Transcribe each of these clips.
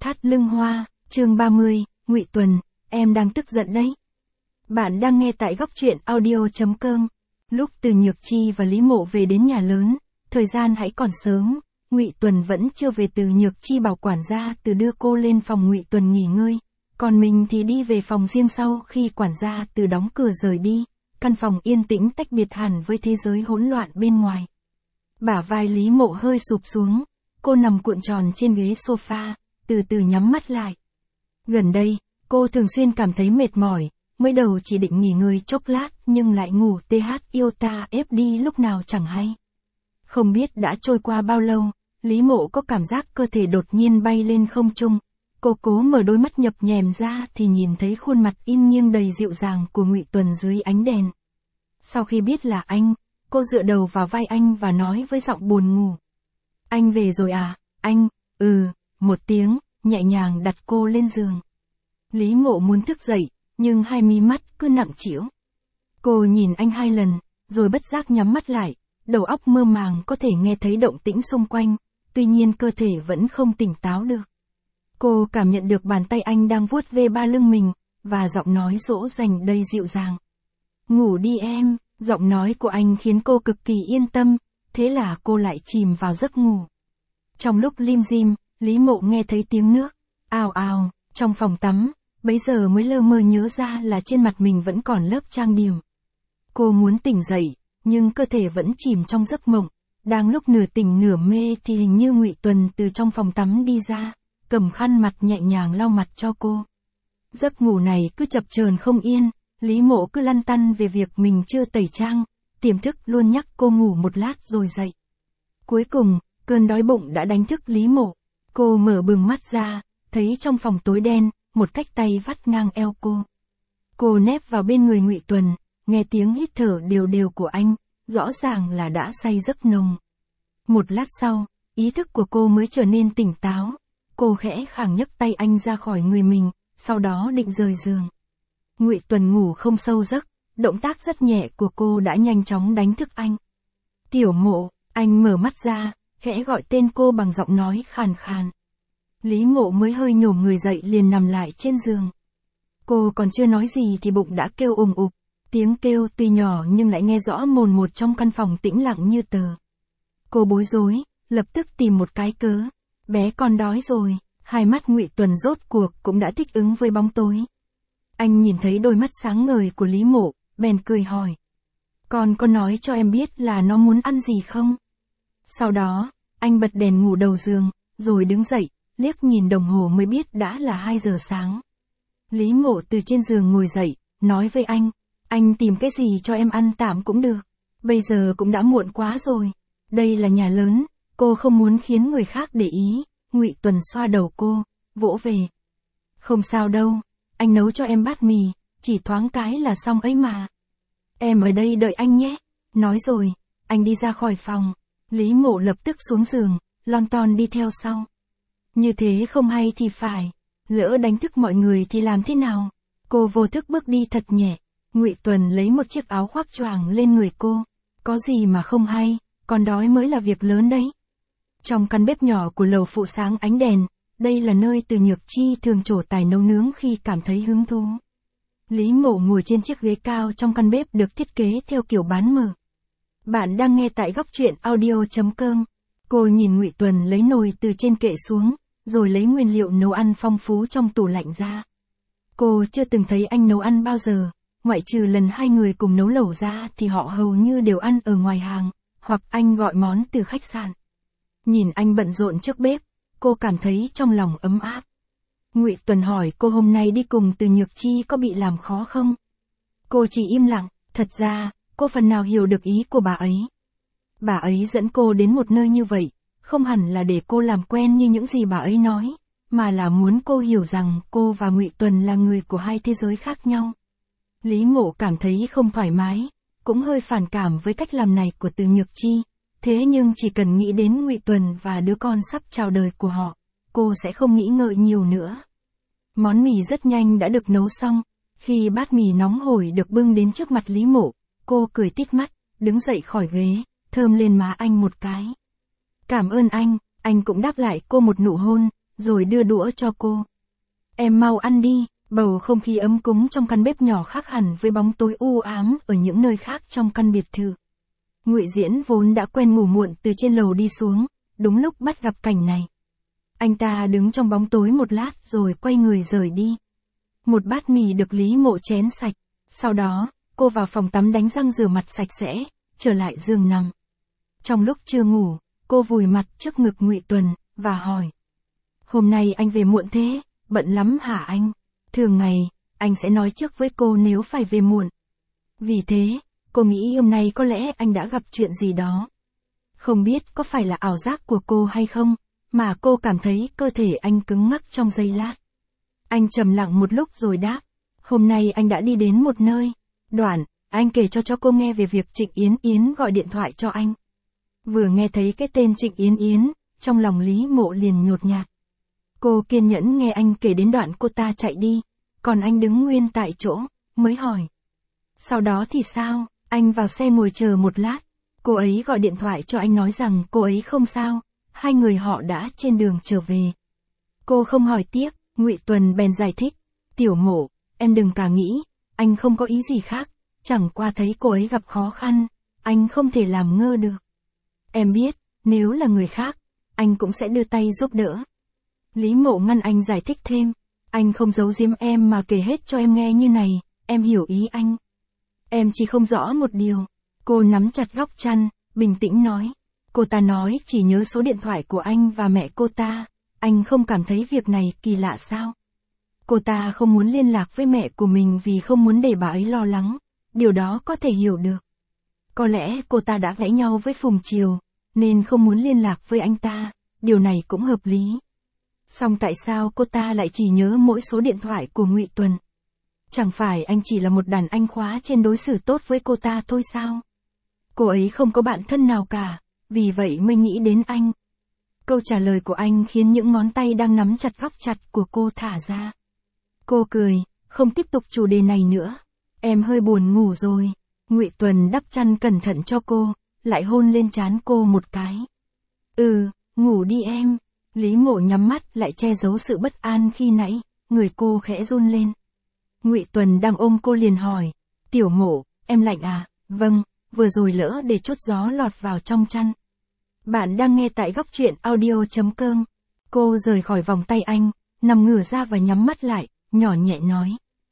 Thắt lưng hoa, chương 30, Ngụy Tuần, em đang tức giận đấy. Bạn đang nghe tại góc truyện audio.com. Lúc Từ Nhược Chi và Lý Mộ về đến nhà lớn, thời gian hãy còn sớm, Ngụy Tuần vẫn chưa về. Từ Nhược Chi bảo quản gia Từ đưa cô lên phòng Ngụy Tuần nghỉ ngơi, còn mình thì đi về phòng riêng. Sau khi quản gia Từ đóng cửa rời đi, căn phòng yên tĩnh tách biệt hẳn với thế giới hỗn loạn bên ngoài. Bả vai Lý Mộ hơi sụp xuống, cô nằm cuộn tròn trên ghế sofa, từ từ nhắm mắt lại. Gần đây, cô thường xuyên cảm thấy mệt mỏi, mới đầu chỉ định nghỉ ngơi chốc lát nhưng lại ngủ yêu ta ép đi lúc nào chẳng hay. Không biết đã trôi qua bao lâu, Lý Mộ có cảm giác cơ thể đột nhiên bay lên không trung. Cô cố mở đôi mắt nhập nhèm ra thì nhìn thấy khuôn mặt in nghiêng đầy dịu dàng của Ngụy Tuần dưới ánh đèn. Sau khi biết là anh, cô dựa đầu vào vai anh và nói với giọng buồn ngủ. Anh về rồi à, anh, một tiếng, nhẹ nhàng đặt cô lên giường. Lý Mộ muốn thức dậy, nhưng hai mí mắt cứ nặng trĩu. Cô nhìn anh 2 lần, rồi bất giác nhắm mắt lại, đầu óc mơ màng có thể nghe thấy động tĩnh xung quanh, tuy nhiên cơ thể vẫn không tỉnh táo được. Cô cảm nhận được bàn tay anh đang vuốt ve ba lưng mình, và giọng nói dỗ dành đầy dịu dàng. Ngủ đi em, giọng nói của anh khiến cô cực kỳ yên tâm, thế là cô lại chìm vào giấc ngủ. Trong lúc lim dim, Lý Mộ nghe thấy tiếng nước, ào ào, trong phòng tắm, bấy giờ mới lơ mơ nhớ ra là trên mặt mình vẫn còn lớp trang điểm. Cô muốn tỉnh dậy, nhưng cơ thể vẫn chìm trong giấc mộng. Đang lúc nửa tỉnh nửa mê thì hình như Ngụy Tuần từ trong phòng tắm đi ra, cầm khăn mặt nhẹ nhàng lau mặt cho cô. Giấc ngủ này cứ chập chờn không yên, Lý Mộ cứ lăn tăn về việc mình chưa tẩy trang, tiềm thức luôn nhắc cô ngủ một lát rồi dậy. Cuối cùng, cơn đói bụng đã đánh thức Lý Mộ. Cô mở bừng mắt ra, thấy trong phòng tối đen, một cái tay vắt ngang eo cô. Cô nép vào bên người Ngụy Tuần, nghe tiếng hít thở đều đều của anh, rõ ràng là đã say giấc nồng. Một lát sau, ý thức của cô mới trở nên tỉnh táo. Cô khẽ khàng nhấc tay anh ra khỏi người mình, sau đó định rời giường. Ngụy Tuần ngủ không sâu giấc, động tác rất nhẹ của cô đã nhanh chóng đánh thức anh. Tiểu Mộ, anh mở mắt ra, khẽ gọi tên cô bằng giọng nói khàn khàn. Lý Mộ mới hơi nhổm người dậy liền nằm lại trên giường. Cô còn chưa nói gì thì bụng đã kêu ùng ục, tiếng kêu tuy nhỏ nhưng lại nghe rõ mồn một trong căn phòng tĩnh lặng như tờ. Cô bối rối, lập tức tìm một cái cớ, bé con đói rồi. Hai mắt Ngụy Tuần rốt cuộc cũng đã thích ứng với bóng tối. Anh nhìn thấy đôi mắt sáng ngời của Lý Mộ, bèn cười hỏi. Con có nói cho em biết là nó muốn ăn gì không? Sau đó, anh bật đèn ngủ đầu giường, rồi đứng dậy, liếc nhìn đồng hồ mới biết đã là 2 giờ sáng. Lý Mộ từ trên giường ngồi dậy, nói với anh tìm cái gì cho em ăn tạm cũng được. Bây giờ cũng đã muộn quá rồi. Đây là nhà lớn, cô không muốn khiến người khác để ý. Ngụy Tuần xoa đầu cô, vỗ về. Không sao đâu, anh nấu cho em bát mì, chỉ thoáng cái là xong ấy mà. Em ở đây đợi anh nhé. Nói rồi, anh đi ra khỏi phòng. Lý Mộ lập tức xuống giường, lon ton đi theo sau. Như thế không hay thì phải, lỡ đánh thức mọi người thì làm thế nào? Cô vô thức bước đi thật nhẹ. Ngụy Tuần lấy một chiếc áo khoác choàng lên người cô. Có gì mà không hay, con đói mới là việc lớn đấy. Trong căn bếp nhỏ của lầu phụ sáng ánh đèn, đây là nơi Từ Nhược Chi thường trổ tài nấu nướng khi cảm thấy hứng thú. Lý Mộ ngồi trên chiếc ghế cao trong căn bếp được thiết kế theo kiểu bán mở. Bạn đang nghe tại góc truyện audio.com. Cô nhìn Ngụy Tuần lấy nồi từ trên kệ xuống, rồi lấy nguyên liệu nấu ăn phong phú trong tủ lạnh ra. Cô chưa từng thấy anh nấu ăn bao giờ, ngoại trừ lần 2 người cùng nấu lẩu ra thì họ hầu như đều ăn ở ngoài hàng, hoặc anh gọi món từ khách sạn. Nhìn anh bận rộn trước bếp, cô cảm thấy trong lòng ấm áp. Ngụy Tuần hỏi cô hôm nay đi cùng Từ Nhược Chi có bị làm khó không? Cô chỉ im lặng, thật ra, cô phần nào hiểu được ý của bà ấy. Bà ấy dẫn cô đến một nơi như vậy, không hẳn là để cô làm quen như những gì bà ấy nói, mà là muốn cô hiểu rằng cô và Ngụy Tuần là người của 2 thế giới khác nhau. Lý Mộ cảm thấy không thoải mái, cũng hơi phản cảm với cách làm này của Từ Nhược Chi. Thế nhưng chỉ cần nghĩ đến Ngụy Tuần và đứa con sắp chào đời của họ, cô sẽ không nghĩ ngợi nhiều nữa. Món mì rất nhanh đã được nấu xong. Khi bát mì nóng hổi được bưng đến trước mặt Lý Mộ, cô cười tít mắt, đứng dậy khỏi ghế, thơm lên má anh một cái. Cảm ơn anh cũng đáp lại cô một nụ hôn, rồi đưa đũa cho cô. Em mau ăn đi, bầu không khí ấm cúng trong căn bếp nhỏ khác hẳn với bóng tối u ám ở những nơi khác trong căn biệt thự. Ngụy Diễn vốn đã quen ngủ muộn từ trên lầu đi xuống, đúng lúc bắt gặp cảnh này. Anh ta đứng trong bóng tối một lát rồi quay người rời đi. Một bát mì được Lý Mộ chén sạch, sau đó, cô vào phòng tắm đánh răng rửa mặt sạch sẽ, trở lại giường nằm. Trong lúc chưa ngủ, cô vùi mặt trước ngực Ngụy Tuần, và hỏi. Hôm nay anh về muộn thế, bận lắm hả anh? Thường ngày, anh sẽ nói trước với cô nếu phải về muộn. Vì thế, cô nghĩ hôm nay có lẽ anh đã gặp chuyện gì đó. Không biết có phải là ảo giác của cô hay không, mà cô cảm thấy cơ thể anh cứng ngắc trong giây lát. Anh trầm lặng một lúc rồi đáp. Hôm nay anh đã đi đến một nơi. Đoạn, anh kể cho cô nghe về việc Trịnh Yến Yến gọi điện thoại cho anh. Vừa nghe thấy cái tên Trịnh Yến Yến, trong lòng Lý Mộ liền nhột nhạt. Cô kiên nhẫn nghe anh kể đến đoạn cô ta chạy đi, còn anh đứng nguyên tại chỗ, mới hỏi. Sau đó thì sao? Anh vào xe ngồi chờ một lát. Cô ấy gọi điện thoại cho anh nói rằng cô ấy không sao, hai người họ đã trên đường trở về. Cô không hỏi tiếp, Ngụy Tuần bèn giải thích. Tiểu Mộ, em đừng cả nghĩ, anh không có ý gì khác, chẳng qua thấy cô ấy gặp khó khăn, anh không thể làm ngơ được. Em biết, nếu là người khác, anh cũng sẽ đưa tay giúp đỡ. Lý Mộ ngăn anh giải thích thêm. Anh không giấu giếm em mà kể hết cho em nghe như này, em hiểu ý anh. Em chỉ không rõ một điều. Cô nắm chặt góc chăn, bình tĩnh nói. Cô ta nói chỉ nhớ số điện thoại của anh và mẹ cô ta. Anh không cảm thấy việc này kỳ lạ sao? Cô ta không muốn liên lạc với mẹ của mình vì không muốn để bà ấy lo lắng. Điều đó có thể hiểu được. Có lẽ cô ta đã cãi nhau với Phùng Triều, nên không muốn liên lạc với anh ta. Điều này cũng hợp lý. Song tại sao cô ta lại chỉ nhớ mỗi số điện thoại của Ngụy Tuần? Chẳng phải anh chỉ là một đàn anh khóa trên đối xử tốt với cô ta thôi sao? Cô ấy không có bạn thân nào cả, vì vậy mới nghĩ đến anh. Câu trả lời của anh khiến những ngón tay đang nắm chặt góc chặt của cô thả ra. Cô cười, không tiếp tục chủ đề này nữa. Em hơi buồn ngủ rồi. Ngụy Tuần đắp chăn cẩn thận cho cô, lại hôn lên trán cô một cái. Ngủ đi em. Lý Mộ nhắm mắt lại che giấu sự bất an khi nãy, người cô khẽ run lên. Ngụy Tuần đang ôm cô liền hỏi. Tiểu Mộ, em lạnh à? Vâng, vừa rồi lỡ để chút gió lọt vào trong chăn. Bạn đang nghe tại góc truyện audio.com. Cô rời khỏi vòng tay anh, nằm ngửa ra và nhắm mắt lại, nhỏ nhẹ nói.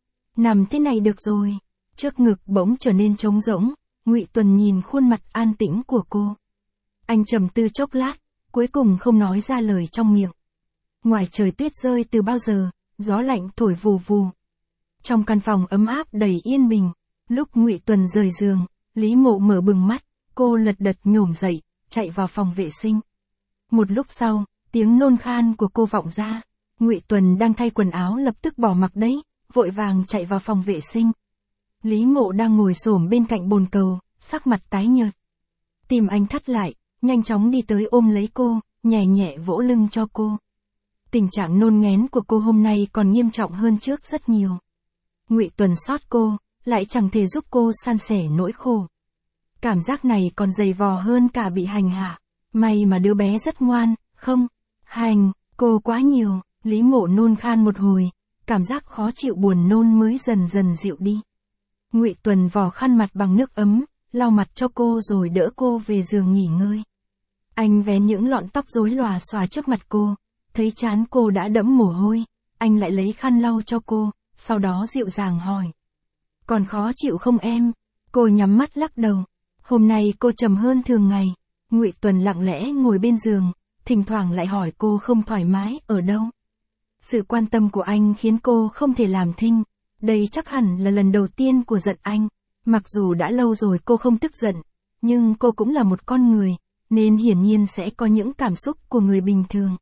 Nằm thế này được rồi. Trước ngực bỗng trở nên trống rỗng, Ngụy Tuần nhìn khuôn mặt an tĩnh của cô. Anh trầm tư chốc lát, cuối cùng không nói ra lời trong miệng. Ngoài trời tuyết rơi từ bao giờ, gió lạnh thổi vù vù. Trong căn phòng ấm áp đầy yên bình, lúc Ngụy Tuần rời giường, Lý Mộ mở bừng mắt, cô lật đật nhổm dậy, chạy vào phòng vệ sinh. Một lúc sau, tiếng nôn khan của cô vọng ra. Ngụy Tuần đang thay quần áo lập tức bỏ mặc đấy, vội vàng chạy vào phòng vệ sinh. Lý Mộ đang ngồi xổm bên cạnh bồn cầu, sắc mặt tái nhợt. Tim anh thắt lại, nhanh chóng đi tới ôm lấy cô, nhẹ nhẹ vỗ lưng cho cô. Tình trạng nôn nghén của cô hôm nay còn nghiêm trọng hơn trước rất nhiều. Ngụy Tuần xót cô, lại chẳng thể giúp cô san sẻ nỗi khổ. Cảm giác này còn dày vò hơn cả bị hành hạ. May mà đứa bé rất ngoan, không hành cô quá nhiều. Lý Mộ nôn khan một hồi, cảm giác khó chịu buồn nôn mới dần dần dịu đi. Ngụy Tuần vò khăn mặt bằng nước ấm, lau mặt cho cô rồi đỡ cô về giường nghỉ ngơi. Anh vén những lọn tóc rối lòa xòa trước mặt cô, thấy trán cô đã đẫm mồ hôi, anh lại lấy khăn lau cho cô, sau đó dịu dàng hỏi. Còn khó chịu không em? Cô nhắm mắt lắc đầu. Hôm nay cô trầm hơn thường ngày. Ngụy Tuần lặng lẽ ngồi bên giường, thỉnh thoảng lại hỏi cô không thoải mái ở đâu. Sự quan tâm của anh khiến cô không thể làm thinh. Đây chắc hẳn là lần đầu tiên cô giận anh. Mặc dù đã lâu rồi cô không tức giận, nhưng cô cũng là một con người, nên hiển nhiên sẽ có những cảm xúc của người bình thường.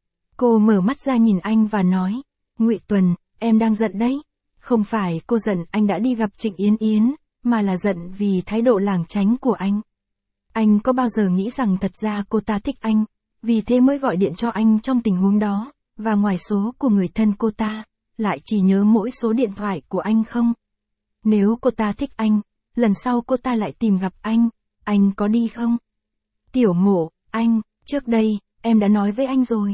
Cô mở mắt ra nhìn anh và nói. Ngụy Tuần, em đang giận đấy. Không phải cô giận anh đã đi gặp Trịnh Yến Yến, mà là giận vì thái độ lảng tránh của anh. Anh có bao giờ nghĩ rằng thật ra cô ta thích anh, vì thế mới gọi điện cho anh trong tình huống đó, và ngoài số của người thân cô ta, lại chỉ nhớ mỗi số điện thoại của anh không? Nếu cô ta thích anh, lần sau cô ta lại tìm gặp anh có đi không? Tiểu Mộ, trước đây, em đã nói với anh rồi.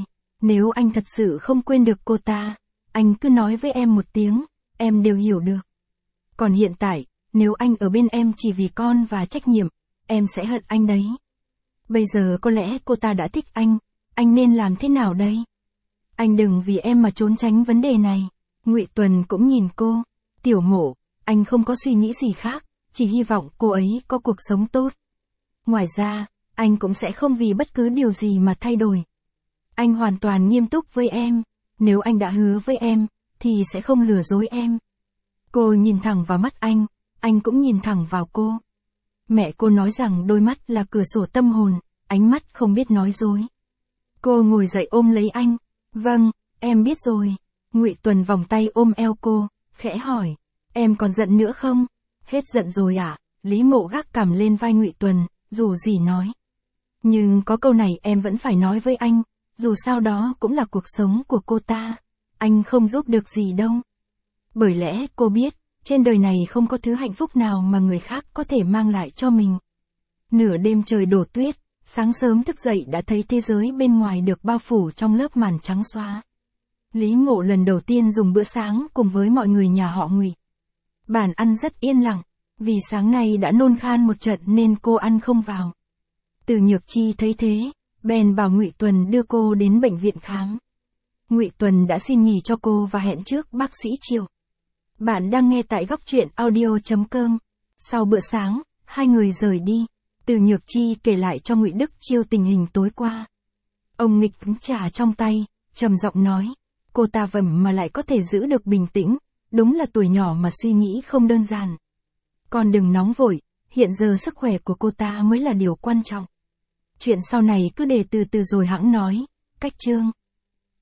Nếu anh thật sự không quên được cô ta, anh cứ nói với em một tiếng, em đều hiểu được. Còn hiện tại, nếu anh ở bên em chỉ vì con và trách nhiệm, em sẽ hận anh đấy. Bây giờ có lẽ cô ta đã thích anh nên làm thế nào đây? Anh đừng vì em mà trốn tránh vấn đề này. Ngụy Tuần cũng nhìn cô. Tiểu Mộ, anh không có suy nghĩ gì khác, chỉ hy vọng cô ấy có cuộc sống tốt. Ngoài ra, anh cũng sẽ không vì bất cứ điều gì mà thay đổi. Anh hoàn toàn nghiêm túc với em, nếu anh đã hứa với em, thì sẽ không lừa dối em. Cô nhìn thẳng vào mắt anh cũng nhìn thẳng vào cô. Mẹ cô nói rằng đôi mắt là cửa sổ tâm hồn, ánh mắt không biết nói dối. Cô ngồi dậy ôm lấy anh. Vâng, em biết rồi. Ngụy Tuần vòng tay ôm eo cô, khẽ hỏi, em còn giận nữa không? Hết giận rồi à? Lý Mộ gác cằm lên vai Ngụy Tuần, dù gì nói. Nhưng có câu này em vẫn phải nói với anh, dù sao đó cũng là cuộc sống của cô ta. Anh không giúp được gì đâu. Bởi lẽ cô biết, trên đời này không có thứ hạnh phúc nào mà người khác có thể mang lại cho mình. Nửa đêm trời đổ tuyết, sáng sớm thức dậy đã thấy thế giới bên ngoài được bao phủ trong lớp màn trắng xóa. Lý Mộ lần đầu tiên dùng bữa sáng cùng với mọi người nhà họ Ngụy. Bàn ăn rất yên lặng, vì sáng nay đã nôn khan một trận nên cô ăn không vào. Từ Nhược Chi thấy thế, bèn bảo Ngụy Tuần đưa cô đến bệnh viện khám. Ngụy Tuần đã xin nghỉ cho cô và hẹn trước bác sĩ Triệu. Bạn đang nghe tại góc truyện audio.com. Sau bữa sáng, hai người rời đi. Từ Nhược Chi kể lại cho Ngụy Đức Chiêu tình hình tối qua. Ông nghịch trà trong tay, trầm giọng nói, cô ta vẩm mà lại có thể giữ được bình tĩnh, đúng là tuổi nhỏ mà suy nghĩ không đơn giản. Con đừng nóng vội, hiện giờ sức khỏe của cô ta mới là điều quan trọng. Chuyện sau này cứ để từ từ rồi hẵng nói. Cách chương